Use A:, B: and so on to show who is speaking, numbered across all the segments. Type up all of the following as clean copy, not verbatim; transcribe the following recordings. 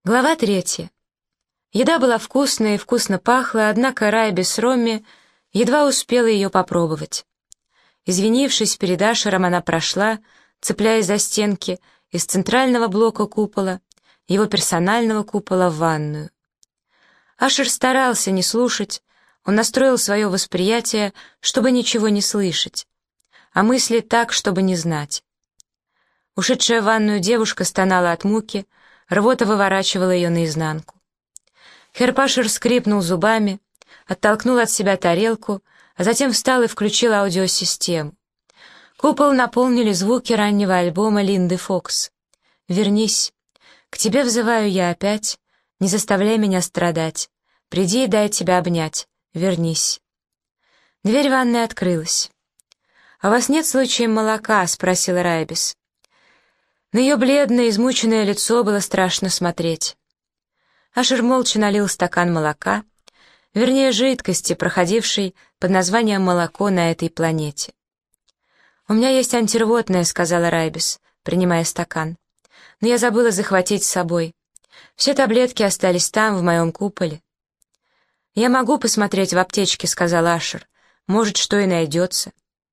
A: Глава 3. Еда была вкусная и вкусно пахла, однако Райбис с Ромми едва успела ее попробовать. Извинившись перед Ашером, она прошла, цепляясь за стенки, из центрального блока купола, его персонального купола, в ванную. Ашер старался не слушать, он настроил свое восприятие, чтобы ничего не слышать, а мысли так, чтобы не знать. Ушедшая в ванную девушка стонала от муки, рвота выворачивала ее наизнанку. Херпашер скрипнул зубами, оттолкнул от себя тарелку, а затем встал и включил аудиосистему. Купол наполнили звуки раннего альбома Линды Фокс. «Вернись. К тебе взываю я опять. Не заставляй меня страдать. Приди и дай тебя обнять. Вернись». Дверь ванной открылась. «А у вас нет случаем молока?» — спросила Райбис. На ее бледное, измученное лицо было страшно смотреть. Ашер молча налил стакан молока, вернее, жидкости, проходившей под названием молоко на этой планете. «У меня есть антирвотное», — сказала Райбис, принимая стакан. «Но я забыла захватить с собой. Все таблетки остались там, в моем куполе». «Я могу посмотреть в аптечке», — сказал Ашер. «Может, что и найдется».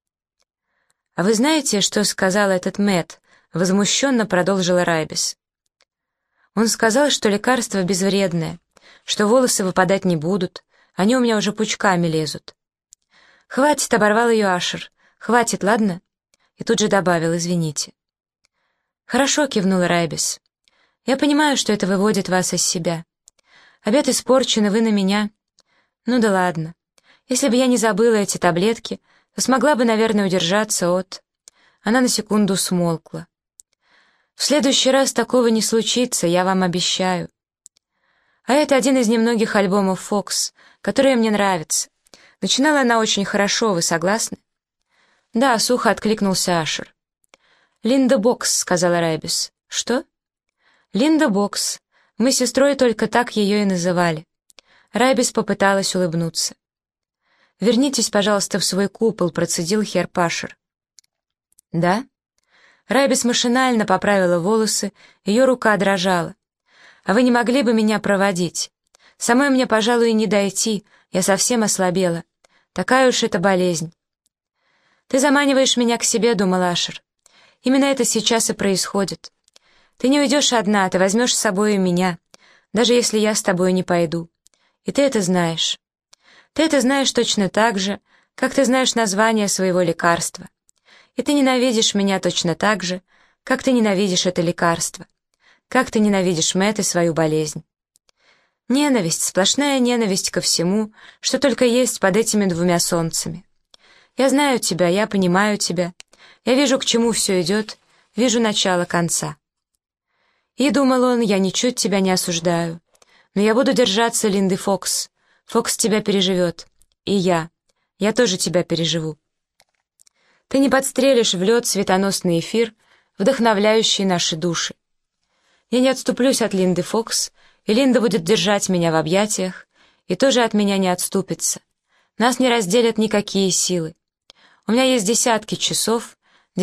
A: «А вы знаете, что сказал этот Мэтт?» — возмущенно продолжила Райбис. «Он сказал, что лекарство безвредное, что волосы выпадать не будут, они у меня уже пучками лезут». «Хватит», — оборвал ее Ашер. «Хватит, ладно?» И тут же добавил: «Извините». «Хорошо», — кивнула Райбис. «Я понимаю, что это выводит вас из себя. Обед испорчен, и вы на меня. Ну да ладно. Если бы я не забыла эти таблетки, то смогла бы, наверное, удержаться от...» Она на секунду смолкла. «В следующий раз такого не случится, я вам обещаю. А это один из немногих альбомов Фокс, которые мне нравятся. Начинала она очень хорошо, вы согласны?» «Да», — сухо откликнулся Ашер. «Линда Бокс», — сказала Райбис. «Что?» «Линда Бокс. Мы с сестрой только так ее и называли». Райбис попыталась улыбнуться. «Вернитесь, пожалуйста, в свой купол», — процедил Херпашер. «Да?» Райбис машинально поправила волосы, ее рука дрожала. «А вы не могли бы меня проводить? Самой мне, пожалуй, и не дойти, я совсем ослабела. Такая уж это болезнь». «Ты заманиваешь меня к себе», — думал Ашер. «Именно это сейчас и происходит. Ты не уйдешь одна, ты возьмешь с собой и меня, даже если я с тобой не пойду. И ты это знаешь. Ты это знаешь точно так же, как ты знаешь название своего лекарства. И ты ненавидишь меня точно так же, как ты ненавидишь это лекарство, как ты ненавидишь Мэтт и свою болезнь. Ненависть, сплошная ненависть ко всему, что только есть под этими двумя солнцами. Я знаю тебя, я понимаю тебя, я вижу, к чему все идет, вижу начало конца». И, думал он, я ничуть тебя не осуждаю, но я буду держаться Линды Фокс. Фокс тебя переживет. И я тоже тебя переживу. Ты не подстрелишь в лед светоносный эфир, вдохновляющий наши души. Я не отступлюсь от Линды Фокс, и Линда будет держать меня в объятиях, и тоже от меня не отступится. Нас не разделят никакие силы. У меня есть десятки часов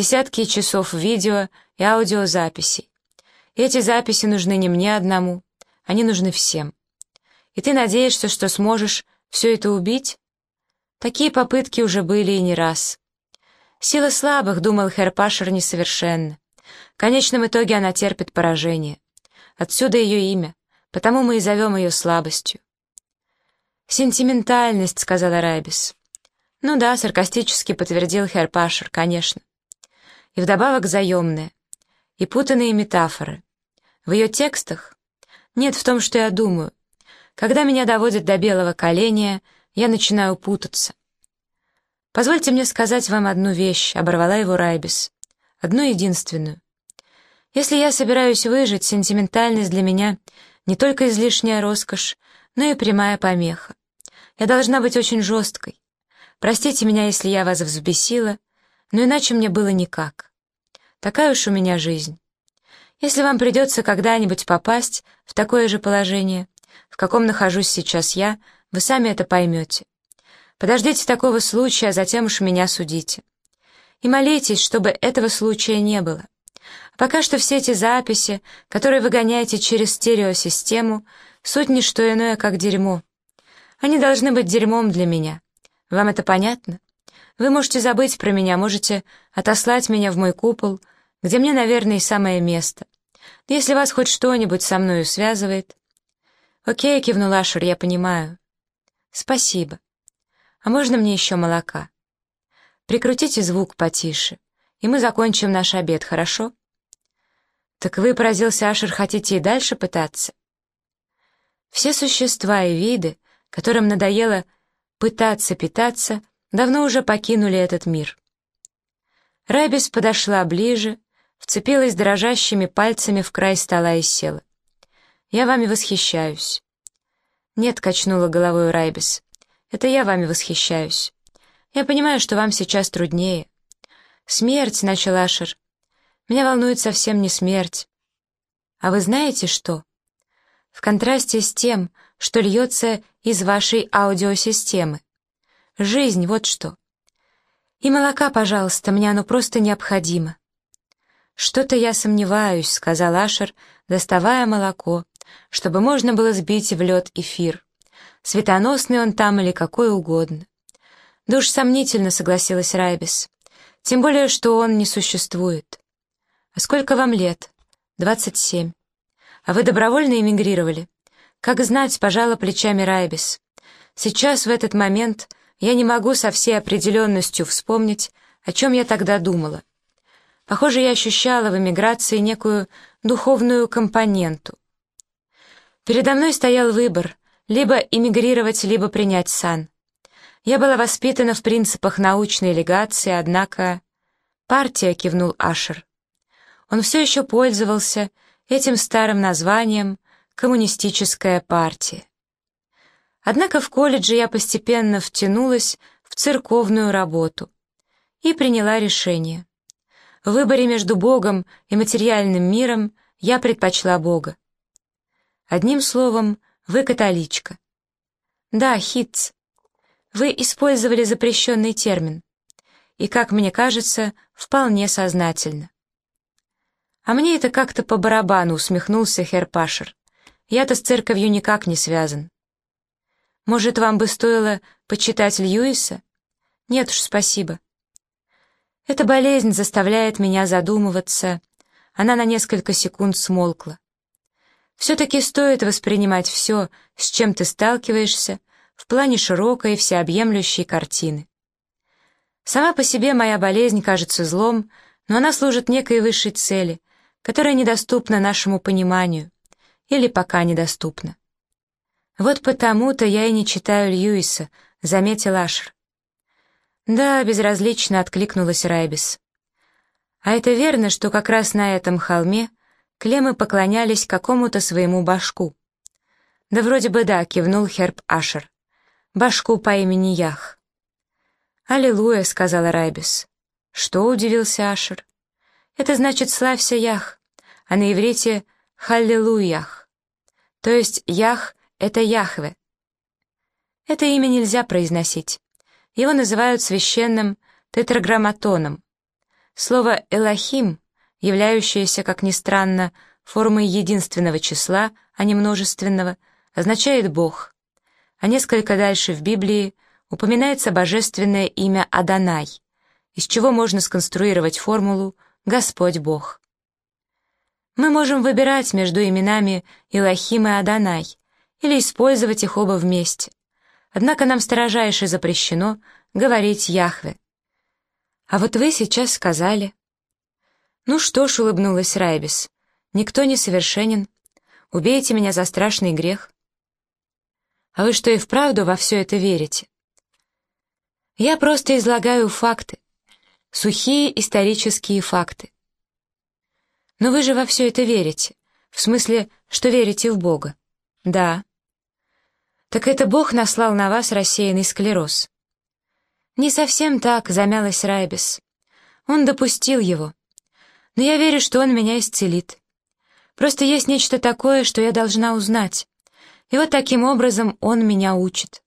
A: видео и аудиозаписей. И эти записи нужны не мне одному, они нужны всем. И ты надеешься, что сможешь все это убить? Такие попытки уже были и не раз. Сила слабых, думал Херпашер, несовершенна. В конечном итоге она терпит поражение. Отсюда ее имя, потому мы и зовем ее слабостью. «Сентиментальность», — сказала Райбис. «Ну да», — саркастически подтвердил Херпашер, конечно. И вдобавок заемная. И путанные метафоры. В ее текстах? Нет, в том, что я думаю. Когда меня доводят до белого коленя, я начинаю путаться. «Позвольте мне сказать вам одну вещь», — оборвала его Райбис. «Одну единственную. Если я собираюсь выжить, сентиментальность для меня не только излишняя роскошь, но и прямая помеха. Я должна быть очень жесткой. Простите меня, если я вас взбесила, но иначе мне было никак. Такая уж у меня жизнь. Если вам придется когда-нибудь попасть в такое же положение, в каком нахожусь сейчас я, вы сами это поймете. Подождите такого случая, а затем уж меня судите. И молитесь, чтобы этого случая не было. Пока что все эти записи, которые вы гоняете через стереосистему, суть не что иное, как дерьмо. Они должны быть дерьмом для меня. Вам это понятно? Вы можете забыть про меня, можете отослать меня в мой купол, где мне, наверное, и самое место. Если вас хоть что-нибудь со мною связывает... «Окей», — кивнул Ашер, — «я понимаю». «Спасибо. А можно мне еще молока? Прикрутите звук потише, и мы закончим наш обед, хорошо?» «Так вы, — поразился Ашер, — хотите и дальше пытаться?» Все существа и виды, которым надоело пытаться питаться, давно уже покинули этот мир. Райбис подошла ближе, вцепилась дрожащими пальцами в край стола и села. «Я вами восхищаюсь». «Нет», — качнула головой Райбис, — «это я вами восхищаюсь. Я понимаю, что вам сейчас труднее». «Смерть», — начал Ашер. «Меня волнует совсем не смерть. А вы знаете что? В контрасте с тем, что льется из вашей аудиосистемы. Жизнь, вот что. И молока, пожалуйста, мне оно просто необходимо». «Что-то я сомневаюсь», — сказал Ашер, доставая молоко, чтобы можно было сбить в лед эфир. Светоносный он там или какой угодно. «Да уж сомнительно», — согласилась Райбис. «Тем более, что он не существует». «А сколько вам лет?» 27. «А вы добровольно эмигрировали?» «Как знать», — пожала плечами Райбис. «Сейчас, в этот момент, я не могу со всей определенностью вспомнить, о чем я тогда думала. Похоже, я ощущала в эмиграции некую духовную компоненту. Передо мной стоял выбор — либо эмигрировать, либо принять сан. Я была воспитана в принципах научной легации, однако...» «Партия», — кивнул Ашер. Он все еще пользовался этим старым названием «Коммунистическая партия». Однако в колледже я постепенно втянулась в церковную работу и приняла решение. В выборе между Богом и материальным миром я предпочла Бога. Одним словом, вы католичка. Да, хитц. Вы использовали запрещенный термин. И, как мне кажется, вполне сознательно. «А мне это как-то по барабану», — усмехнулся херр Пашер. «Я-то с церковью никак не связан». «Может, вам бы стоило почитать Льюиса?» «Нет уж, спасибо». «Эта болезнь заставляет меня задумываться». Она на несколько секунд смолкла. «Все-таки стоит воспринимать все, с чем ты сталкиваешься, в плане широкой, всеобъемлющей картины. Сама по себе моя болезнь кажется злом, но она служит некой высшей цели, которая недоступна нашему пониманию, или пока недоступна. Вот потому-то я и не читаю Льюиса», — заметил Ашер. «Да», — безразлично откликнулась Райбис. «А это верно, что как раз на этом холме клеммы поклонялись какому-то своему башку?» «Да вроде бы да», — кивнул херр Ашер. «Башку по имени Ях». «Аллилуйя», — сказала Райбис. «Что?» — удивился Ашер. «Это значит «славься, Ях», а на иврите «халлелуях». То есть Ях — это Яхве. Это имя нельзя произносить. Его называют священным тетраграмматоном. Слово «элохим», являющееся, как ни странно, формой единственного числа, а не множественного, означает «Бог». А несколько дальше в Библии упоминается божественное имя Адонай, из чего можно сконструировать формулу «Господь Бог». Мы можем выбирать между именами Элохим и Адонай или использовать их оба вместе. Однако нам строжайше запрещено говорить Яхве. А вот вы сейчас сказали. «Ну что ж», — улыбнулась Райбис, — «никто не совершенен. Убейте меня за страшный грех». «А вы что, и вправду во все это верите?» «Я просто излагаю факты, сухие исторические факты». «Но вы же во все это верите, в смысле, что верите в Бога?» «Да». «Так это Бог наслал на вас рассеянный склероз?» «Не совсем так», — замялась Райбис. «Он допустил его. Но я верю, что он меня исцелит. Просто есть нечто такое, что я должна узнать. И вот таким образом он меня учит».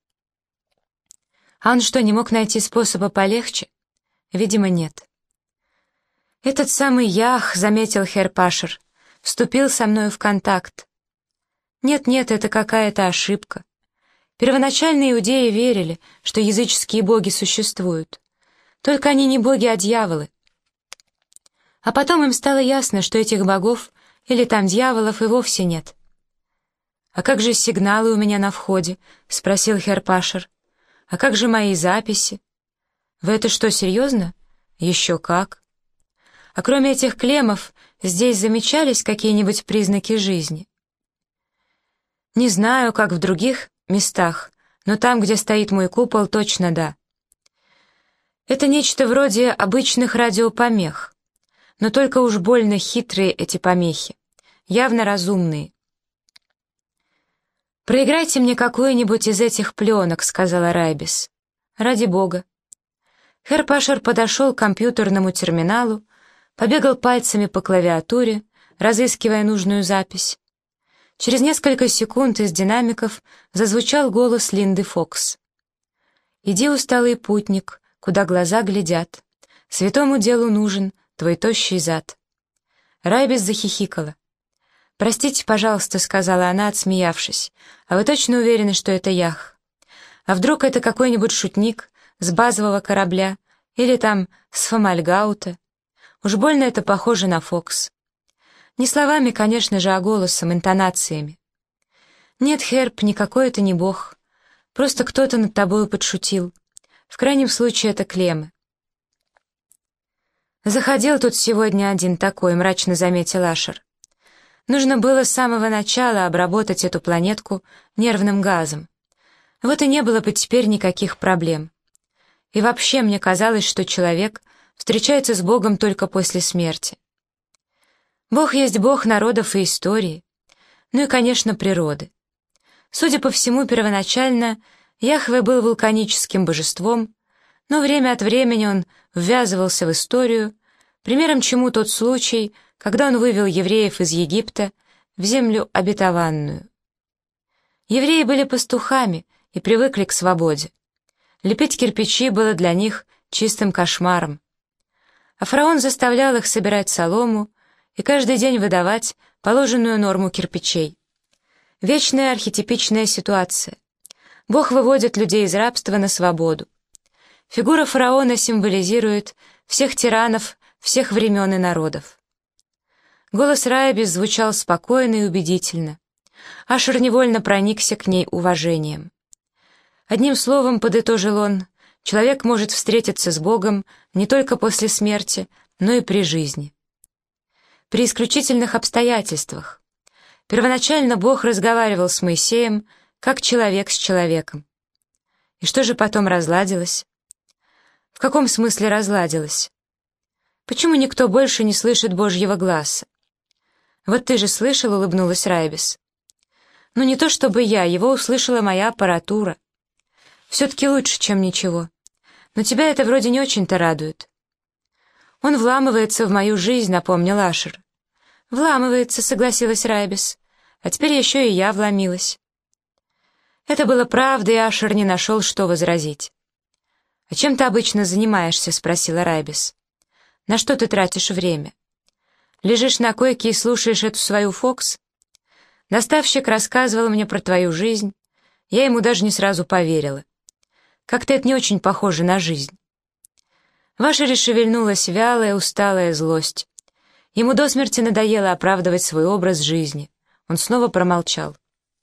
A: «А он что, не мог найти способа полегче?» «Видимо, нет». «Этот самый Ях», — заметил Херр Пашер, — «вступил со мною в контакт». Нет, это какая-то ошибка. Первоначальные иудеи верили, что языческие боги существуют. Только они не боги, а дьяволы. А потом им стало ясно, что этих богов или там дьяволов и вовсе нет. «А как же сигналы у меня на входе?» — спросил Херр Пашер. «А как же мои записи?» «Вы это что, серьезно?» «Еще как». «А кроме этих клеммов, здесь замечались какие-нибудь признаки жизни?» «Не знаю, как в других местах, но там, где стоит мой купол, точно да. Это нечто вроде обычных радиопомех, но только уж больно хитрые эти помехи, явно разумные». «Проиграйте мне какую-нибудь из этих пленок», — сказала Райбис. «Ради бога». Херр Пашер подошел к компьютерному терминалу, побегал пальцами по клавиатуре, разыскивая нужную запись. Через несколько секунд из динамиков зазвучал голос Линды Фокс. «Иди, усталый путник, куда глаза глядят. Святому делу нужен твой тощий зад». Райбис захихикала. «Простите, пожалуйста», — сказала она, отсмеявшись, «а вы точно уверены, что это Ях? А вдруг это какой-нибудь шутник с базового корабля или там с Фомальгаута? Уж больно это похоже на Фокс». Не словами, конечно же, а голосом, интонациями. «Нет, Херб, никакой это не бог. Просто кто-то над тобою подшутил. В крайнем случае это клеммы». «Заходил тут сегодня один такой», — мрачно заметил Ашер. «Нужно было с самого начала обработать эту планетку нервным газом. Вот и не было бы теперь никаких проблем. И вообще мне казалось, что человек встречается с Богом только после смерти. Бог есть Бог народов и истории, ну и, конечно, природы. Судя по всему, первоначально Яхве был вулканическим божеством, но время от времени он ввязывался в историю, примером чему тот случай, когда он вывел евреев из Египта в землю обетованную. Евреи были пастухами и привыкли к свободе. Лепить кирпичи было для них чистым кошмаром. А фараон заставлял их собирать солому и каждый день выдавать положенную норму кирпичей. Вечная архетипичная ситуация. Бог выводит людей из рабства на свободу. Фигура фараона символизирует всех тиранов, всех времен и народов. Голос Райбис звучал спокойно и убедительно. Ашер невольно проникся к ней уважением. Одним словом, подытожил он, человек может встретиться с Богом не только после смерти, но и при жизни. При исключительных обстоятельствах. Первоначально Бог разговаривал с Моисеем, как человек с человеком. И что же потом разладилось? В каком смысле разладилось? Почему никто больше не слышит Божьего гласа? «Вот ты же слышал», — улыбнулась Райбис. «Ну не то чтобы я, его услышала моя аппаратура. Все-таки лучше, чем ничего. Но тебя это вроде не очень-то радует». «Он вламывается в мою жизнь», — напомнил Ашер. «Вламывается», — согласилась Райбис. «А теперь еще и я вломилась». Это было правдой, и Ашер не нашел, что возразить. «А чем ты обычно занимаешься?» — спросила Райбис. «На что ты тратишь время? Лежишь на койке и слушаешь эту свою Фокс? Доставщик рассказывал мне про твою жизнь. Я ему даже не сразу поверила. Как-то это не очень похоже на жизнь». В Ашере шевельнулась вялая, усталая злость. Ему до смерти надоело оправдывать свой образ жизни. Он снова промолчал.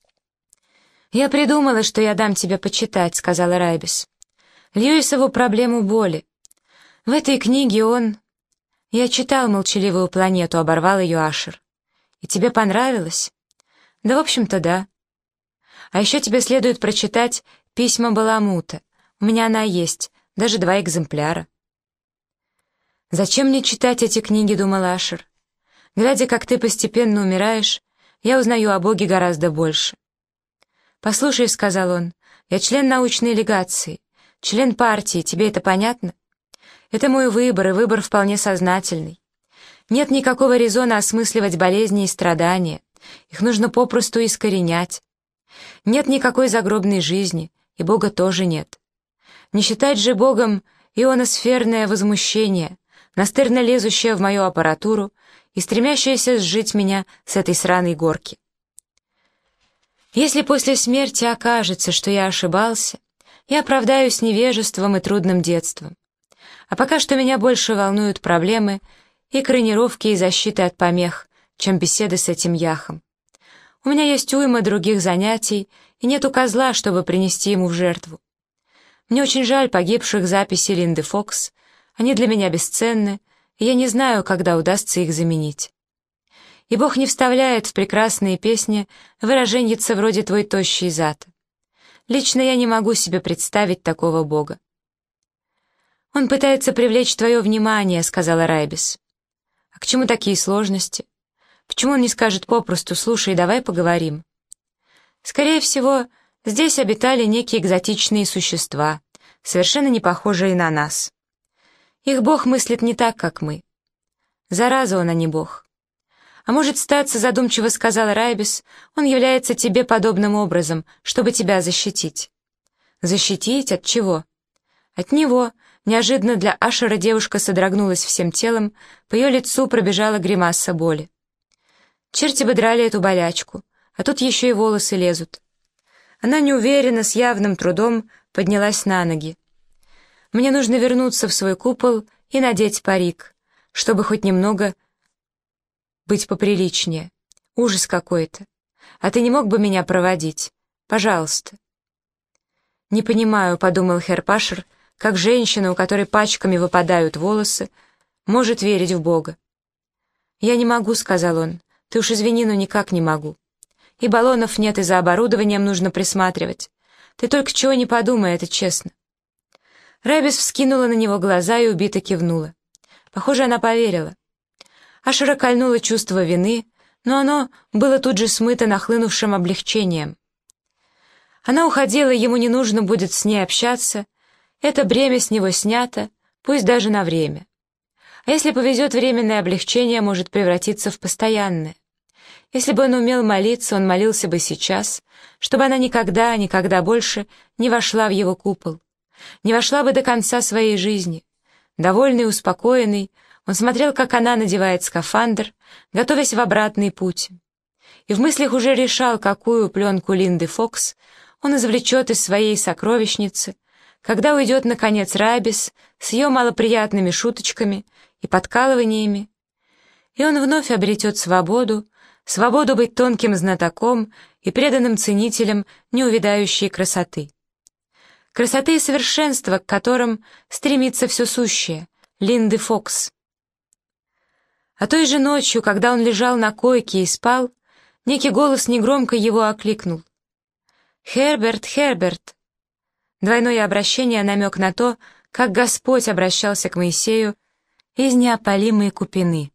A: «Я придумала, что я дам тебе почитать», — сказала Райбис. «Льюисову проблему боли. В этой книге он...» «Я читал «Молчаливую планету», — оборвал ее Ашер. «И тебе понравилось?» «Да, в общем-то, да. А еще тебе следует прочитать «Письма Баламута». У меня она есть, даже 2 экземпляра». «Зачем мне читать эти книги?» — думал Ашер. «Глядя, как ты постепенно умираешь, я узнаю о Боге гораздо больше». «Послушай», — сказал он, — «я член научной легации, член партии, тебе это понятно? Это мой выбор, и выбор вполне сознательный. Нет никакого резона осмысливать болезни и страдания, их нужно попросту искоренять. Нет никакой загробной жизни, и Бога тоже нет. Не считать же Богом ионосферное возмущение, настырно лезущая в мою аппаратуру и стремящаяся сжить меня с этой сраной горки. Если после смерти окажется, что я ошибался, я оправдаюсь невежеством и трудным детством. А пока что меня больше волнуют проблемы экранировки и защиты от помех, чем беседы с этим яхом. У меня есть уйма других занятий, и нету козла, чтобы принести ему в жертву. Мне очень жаль погибших записей Линды Фокс, они для меня бесценны, и я не знаю, когда удастся их заменить. И Бог не вставляет в прекрасные песни выраженьица вроде «твой тощий зад». Лично я не могу себе представить такого Бога. «Он пытается привлечь твое внимание», — сказала Райбис. «А к чему такие сложности? Почему он не скажет попросту: слушай, давай поговорим?» Скорее всего, здесь обитали некие экзотичные существа, совершенно не похожие на нас. Их Бог мыслит не так, как мы. Зараза он, а не Бог. «А может, статься, — задумчиво сказала Райбис, — он является тебе подобным образом, чтобы тебя защитить». «Защитить? От чего?» «От него». Неожиданно для Ашера девушка содрогнулась всем телом, по ее лицу пробежала гримаса боли. Черти бы драли эту болячку, а тут еще и волосы лезут. Она неуверенно, с явным трудом поднялась на ноги. «Мне нужно вернуться в свой купол и надеть парик, чтобы хоть немного быть поприличнее. Ужас какой-то. А ты не мог бы меня проводить? Пожалуйста». «Не понимаю», — подумал Херр Пашер, как женщина, у которой пачками выпадают волосы, может верить в Бога. «Я не могу», — сказал он. «Ты уж извини, но никак не могу. И баллонов нет, и за оборудованием нужно присматривать. Ты только чего не подумай, это честно». Райбис вскинула на него глаза и убито кивнула. Похоже, она поверила. Ашера кольнуло чувство вины, но оно было тут же смыто нахлынувшим облегчением. Она уходила, ему не нужно будет с ней общаться, это бремя с него снято, пусть даже на время. А если повезет, временное облегчение может превратиться в постоянное. Если бы он умел молиться, он молился бы сейчас, чтобы она никогда, никогда больше не вошла в его купол, не вошла бы до конца своей жизни. Довольный, успокоенный, он смотрел, как она надевает скафандр, готовясь в обратный путь. И в мыслях уже решал, какую пленку Линды Фокс он извлечет из своей сокровищницы, когда уйдет, наконец, Райбис с ее малоприятными шуточками и подкалываниями, и он вновь обретет свободу, свободу быть тонким знатоком и преданным ценителем неувядающей красоты. Красоты и совершенства, к которым стремится все сущее, Линды Фокс. А той же ночью, когда он лежал на койке и спал, некий голос негромко его окликнул. «Херберт, Херберт!» Двойное обращение — намек на то, как Господь обращался к Моисею из неопалимой купины.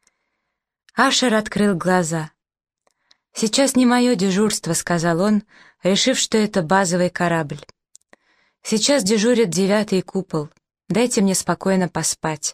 A: Ашер открыл глаза. «Сейчас не мое дежурство», — сказал он, решив, что это базовый корабль. «Сейчас дежурит 9-й купол. Дайте мне спокойно поспать».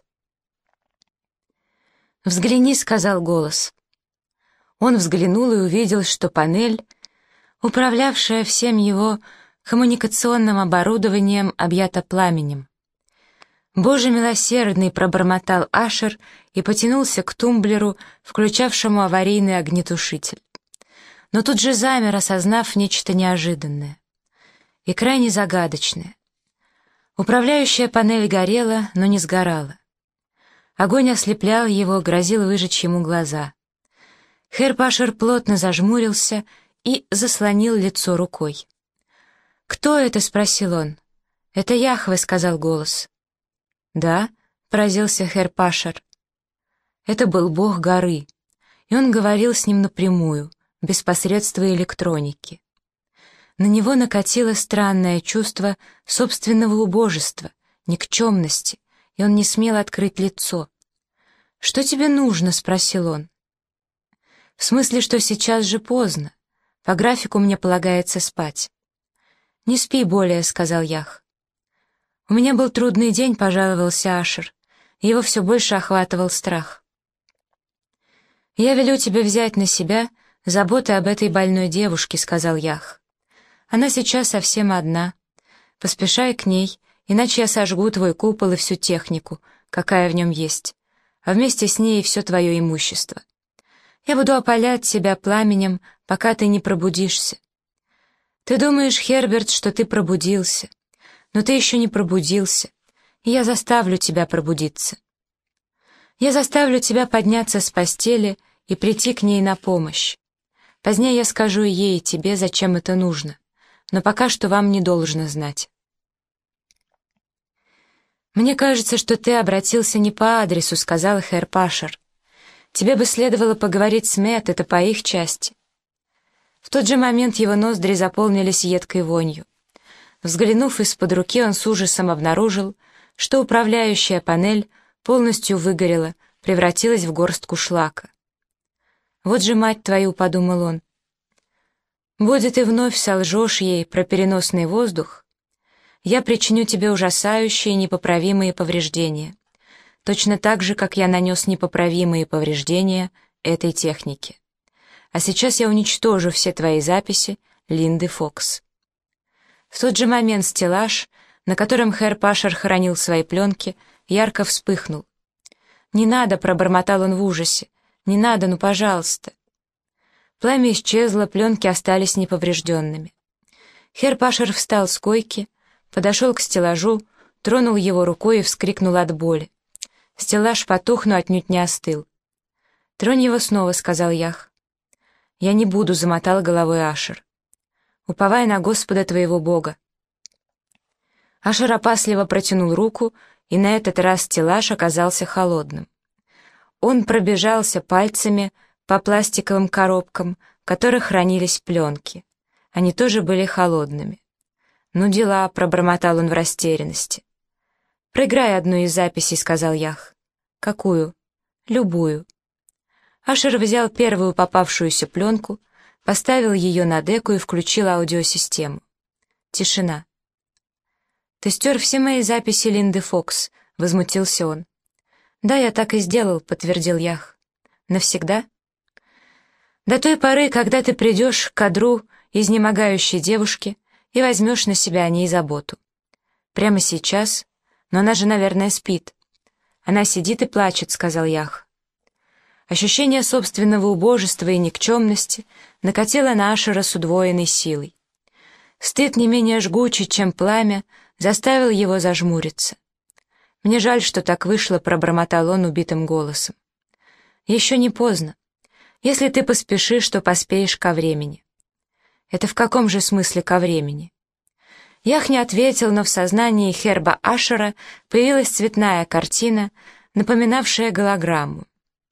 A: «Взгляни», — сказал голос. Он взглянул и увидел, что панель, управлявшая всем его коммуникационным оборудованием, объята пламенем. «Боже милосердный!» — пробормотал Ашер и потянулся к тумблеру, включавшему аварийный огнетушитель. Но тут же замер, осознав нечто неожиданное и крайне загадочное. Управляющая панель горела, но не сгорала. Огонь ослеплял его, грозил выжечь ему глаза. Херр Пашер плотно зажмурился и заслонил лицо рукой. «Кто это?» — спросил он. «Это Яхве», — сказал голос. «Да?» — поразился Херр Пашер. Это был бог горы, и он говорил с ним напрямую, без посредства электроники. На него накатило странное чувство собственного убожества, никчемности, и он не смел открыть лицо. «Что тебе нужно?» — спросил он. «В смысле, что сейчас же поздно. По графику мне полагается спать». «Не спи более», — сказал Ях. «У меня был трудный день», — пожаловался Ашер. Его все больше охватывал страх. «Я велю тебе взять на себя заботы об этой больной девушке», — сказал Ях. «Она сейчас совсем одна. Поспешай к ней, иначе я сожгу твой купол и всю технику, какая в нем есть, а вместе с ней и все твое имущество. Я буду опалять тебя пламенем, пока ты не пробудишься. Ты думаешь, Херберт, что ты пробудился, но ты еще не пробудился, и я заставлю тебя пробудиться. Я заставлю тебя подняться с постели и прийти к ней на помощь. Позднее я скажу ей и тебе, зачем это нужно, но пока что вам не должно знать. «Мне кажется, что ты обратился не по адресу», — сказал Хэр Пашер. «Тебе бы следовало поговорить с Мэтт, это по их части». В тот же момент его ноздри заполнились едкой вонью. Взглянув из-под руки, он с ужасом обнаружил, что управляющая панель полностью выгорела, превратилась в горстку шлака. «Вот же мать твою», — подумал он. «Будет и вновь солжешь ей про переносный воздух, я причиню тебе ужасающие непоправимые повреждения, точно так же, как я нанес непоправимые повреждения этой технике. А сейчас я уничтожу все твои записи, Линды Фокс». В тот же момент стеллаж, на котором Хэр Пашер хранил свои пленки, ярко вспыхнул. «Не надо», — пробормотал он в ужасе, — «не надо, ну, пожалуйста». Пламя исчезло, пленки остались неповрежденными. Хэр Пашер встал с койки, подошел к стеллажу, тронул его рукой и вскрикнул от боли. Стеллаж потух, но отнюдь не остыл. «Тронь его снова», — сказал Ях. «Я не буду», — замотал головой Ашер. «Уповай на Господа твоего Бога». Ашер опасливо протянул руку, и на этот раз стеллаж оказался холодным. Он пробежался пальцами по пластиковым коробкам, в которых хранились пленки. Они тоже были холодными. «Ну дела», — пробормотал он в растерянности. «Проиграй одну из записей», — сказал Ях. «Какую?» «Любую». Ашер взял первую попавшуюся пленку, поставил ее на деку и включил аудиосистему. Тишина. «Ты стер все мои записи Линды Фокс», — возмутился он. «Да, я так и сделал», — подтвердил Ях. «Навсегда?» «До той поры, когда ты придешь к кадру изнемогающей девушки и возьмешь на себя о ней заботу. Прямо сейчас? Но она же, наверное, спит». «Она сидит и плачет», — сказал Ях. Ощущение собственного убожества и никчемности накатило на Ашера с удвоенной силой. Стыд не менее жгучий, чем пламя, заставил его зажмуриться. «Мне жаль, что так вышло», — пробормотал он убитым голосом. «Еще не поздно. Если ты поспешишь, то поспеешь ко времени». «Это в каком же смысле ко времени?» Ях не ответил, но в сознании Херба Ашера появилась цветная картина, напоминавшая голограмму.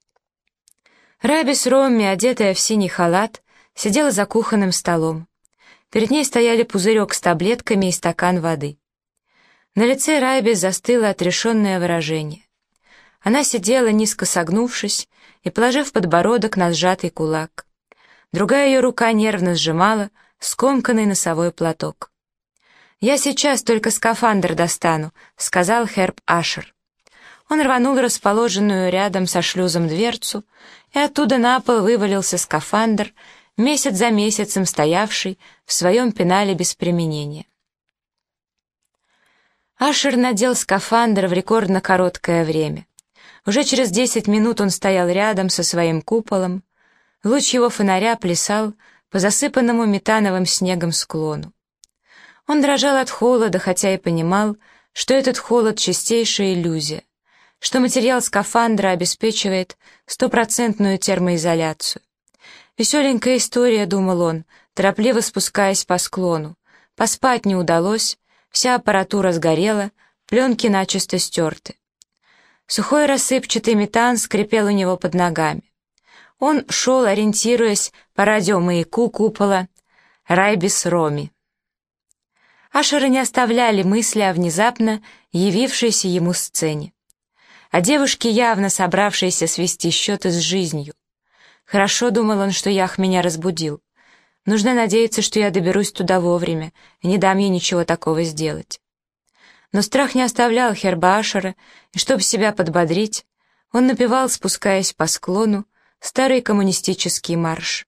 A: Райбис Ромми, одетая в синий халат, сидела за кухонным столом. Перед ней стояли пузырек с таблетками и стакан воды. На лице Райбис застыло отрешенное выражение. Она сидела, низко согнувшись и положив подбородок на сжатый кулак. Другая ее рука нервно сжимала скомканный носовой платок. «Я сейчас только скафандр достану», — сказал Херб Ашер. Он рванул расположенную рядом со шлюзом дверцу, и оттуда на пол вывалился скафандр, месяц за месяцем стоявший в своем пенале без применения. Ашер надел скафандр в рекордно короткое время. Уже через 10 минут он стоял рядом со своим куполом. Луч его фонаря плясал по засыпанному метановым снегом склону. Он дрожал от холода, хотя и понимал, что этот холод — чистейшая иллюзия, что материал скафандра обеспечивает 100% термоизоляцию. Веселенькая история, думал он, торопливо спускаясь по склону. Поспать не удалось, вся аппаратура сгорела, пленки начисто стерты. Сухой рассыпчатый метан скрипел у него под ногами. Он шел, ориентируясь по радиомаяку купола Райбис Роми. Ашера не оставляли мысли о внезапно явившейся ему сцене. О девушке, явно собравшейся свести счеты с жизнью. Хорошо, думал он, что Ях меня разбудил. Нужно надеяться, что я доберусь туда вовремя и не дам ей ничего такого сделать. Но страх не оставлял Херба Ашера, и чтобы себя подбодрить, он напевал, спускаясь по склону, старый коммунистический марш.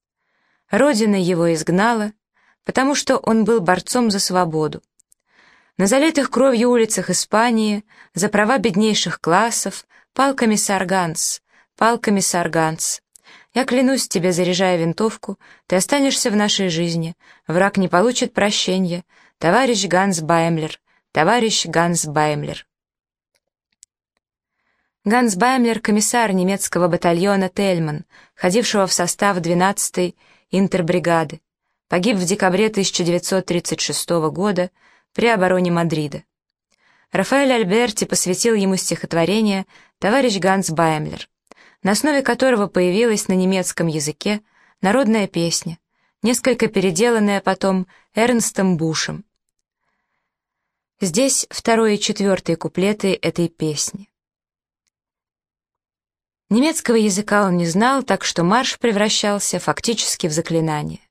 A: Родина его изгнала, потому что он был борцом за свободу. На залитых кровью улицах Испании за права беднейших классов пал комиссар Ганс, пал комиссар Ганс. Я клянусь тебе, заряжая винтовку, ты останешься в нашей жизни, враг не получит прощения, товарищ Ганс Баймлер, товарищ Ганс Баймлер. Ганс Баймлер — комиссар немецкого батальона «Тельман», ходившего в состав 12-й интербригады, погиб в декабре 1936 года при обороне Мадрида. Рафаэль Альберти посвятил ему стихотворение «Товарищ Ганс Баймлер», на основе которого появилась на немецком языке народная песня, несколько переделанная потом Эрнстом Бушем. Здесь второй и четвертый куплеты этой песни. Немецкого языка он не знал, так что марш превращался фактически в заклинание.